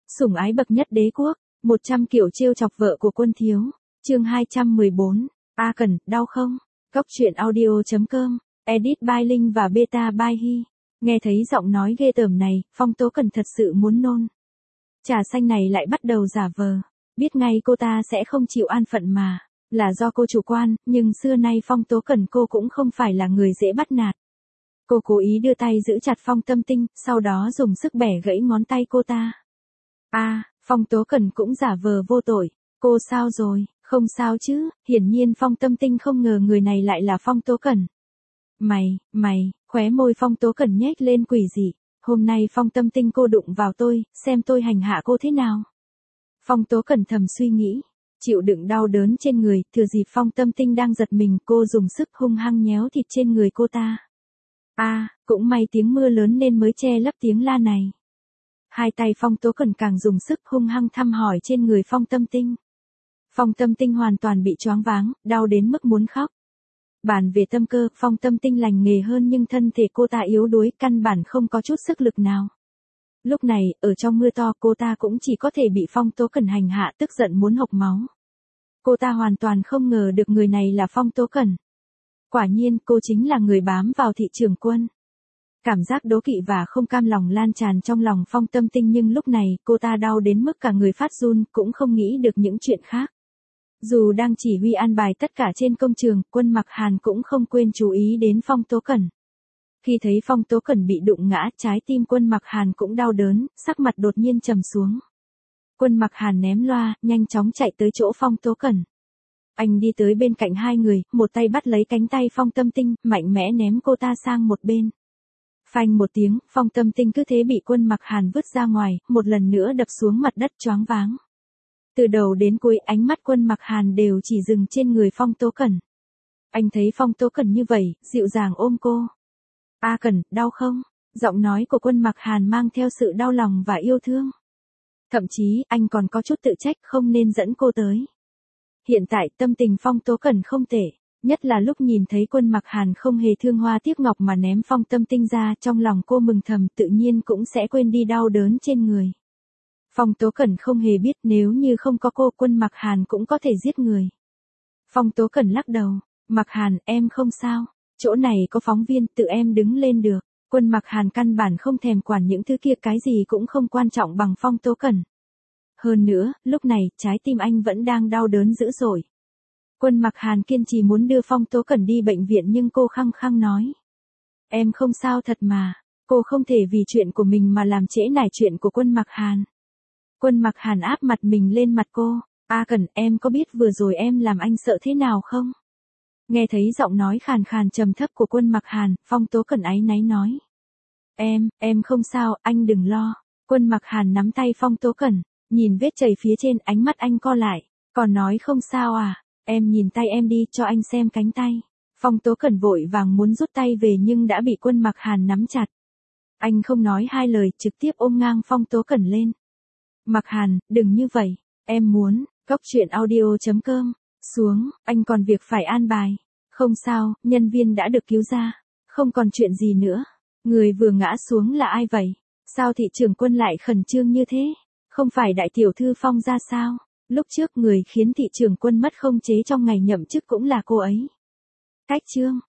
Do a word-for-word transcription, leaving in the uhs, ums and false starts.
Sủng ái bậc nhất đế quốc, một trăm kiểu trêu chọc vợ của quân thiếu. Chương hai trăm mười bốn. A Cần, đau không? Cốc truyện audio chấm com, edit by Linh và beta by Hi. Nghe thấy giọng nói ghê tởm này, Phong Tố Cần thật sự muốn nôn. Trà xanh này lại bắt đầu giả vờ, biết ngay cô ta sẽ không chịu an phận mà, là do cô chủ quan, nhưng xưa nay Phong Tố Cần cô cũng không phải là người dễ bắt nạt. Cô cố ý đưa tay giữ chặt Phong Tâm Tinh, sau đó dùng sức bẻ gãy ngón tay cô ta. A, à, Phong Tố Cần cũng giả vờ vô tội. Cô sao rồi? Không sao chứ? Hiển nhiên Phong Tâm Tinh không ngờ người này lại là Phong Tố Cần. Mày, mày, khóe môi Phong Tố Cần nhếch lên quỷ dị. Hôm nay Phong Tâm Tinh cô đụng vào tôi, xem tôi hành hạ cô thế nào. Phong Tố Cần thầm suy nghĩ. Chịu đựng đau đớn trên người, thừa dịp Phong Tâm Tinh đang giật mình, cô dùng sức hung hăng nhéo thịt trên người cô ta. A, à, cũng may tiếng mưa lớn nên mới che lấp tiếng la này. Hai tay Phong Tố Cần càng dùng sức hung hăng thăm hỏi trên người Phong Tâm Tinh. Phong Tâm Tinh hoàn toàn bị choáng váng, đau đến mức muốn khóc. Bàn về tâm cơ, Phong Tâm Tinh lành nghề hơn nhưng thân thể cô ta yếu đuối, căn bản không có chút sức lực nào. Lúc này, ở trong mưa to cô ta cũng chỉ có thể bị Phong Tố Cần hành hạ, tức giận muốn hộc máu. Cô ta hoàn toàn không ngờ được người này là Phong Tố Cần. Quả nhiên, cô chính là người bám vào thị trường quân. Cảm giác đố kỵ và không cam lòng lan tràn trong lòng Phong Tâm Tinh, nhưng lúc này cô ta đau đến mức cả người phát run, cũng không nghĩ được những chuyện khác. Dù đang chỉ huy an bài tất cả trên công trường, Quân Mặc Hàn cũng không quên chú ý đến Phong Tố Cần. Khi thấy Phong Tố Cần bị đụng ngã, trái tim Quân Mặc Hàn cũng đau đớn, sắc mặt đột nhiên trầm xuống. Quân Mặc Hàn ném loa, nhanh chóng chạy tới chỗ Phong Tố Cần. Anh đi tới bên cạnh hai người, một tay bắt lấy cánh tay Phong Tâm Tinh, mạnh mẽ ném cô ta sang một bên. Phanh một tiếng, Phong Tâm Tinh cứ thế bị Quân Mặc Hàn vứt ra ngoài, một lần nữa đập xuống mặt đất choáng váng. Từ đầu đến cuối ánh mắt Quân Mặc Hàn đều chỉ dừng trên người Phong Tố Cần. Anh thấy Phong Tố Cần như vậy, dịu dàng ôm cô. A Cần, đau không? Giọng nói của Quân Mặc Hàn mang theo sự đau lòng và yêu thương. Thậm chí, anh còn có chút tự trách không nên dẫn cô tới. Hiện tại tâm tình Phong Tố Cần không tệ. Nhất là lúc nhìn thấy Quân Mặc Hàn không hề thương hoa tiếc ngọc mà ném Phong Tâm Tinh ra, trong lòng cô mừng thầm, tự nhiên cũng sẽ quên đi đau đớn trên người. Phong Tố Cần không hề biết nếu như không có cô, Quân Mặc Hàn cũng có thể giết người. Phong Tố Cần lắc đầu, Mặc Hàn, em không sao, chỗ này có phóng viên, tự em đứng lên được. Quân Mặc Hàn căn bản không thèm quản những thứ kia, cái gì cũng không quan trọng bằng Phong Tố Cần. Hơn nữa, lúc này, trái tim anh vẫn đang đau đớn dữ dội. Quân Mặc Hàn kiên trì muốn đưa Phong Tố Cần đi bệnh viện nhưng cô khăng khăng nói. Em không sao thật mà, cô không thể vì chuyện của mình mà làm trễ nải chuyện của Quân Mặc Hàn. Quân Mặc Hàn áp mặt mình lên mặt cô. A Cần, em có biết vừa rồi em làm anh sợ thế nào không? Nghe thấy giọng nói khàn khàn trầm thấp của Quân Mặc Hàn, Phong Tố Cần áy náy nói. Em, em không sao, anh đừng lo. Quân Mặc Hàn nắm tay Phong Tố Cần, nhìn vết chảy phía trên, ánh mắt anh co lại, còn nói không sao à? Em nhìn tay em đi, cho anh xem cánh tay. Phong Tố Cần vội vàng muốn rút tay về nhưng đã bị Quân Mặc Hàn nắm chặt. Anh không nói hai lời, trực tiếp ôm ngang Phong Tố Cần lên. Mặc Hàn, đừng như vậy, em muốn, cốc truyện audio chấm com, xuống, anh còn việc phải an bài. Không sao, nhân viên đã được cứu ra, không còn chuyện gì nữa. Người vừa ngã xuống là ai vậy? Sao thị trưởng Quân lại khẩn trương như thế? Không phải đại tiểu thư Phong ra sao? Lúc trước người khiến thị trưởng Quân mất không chế trong ngày nhậm chức cũng là cô ấy. Cách chương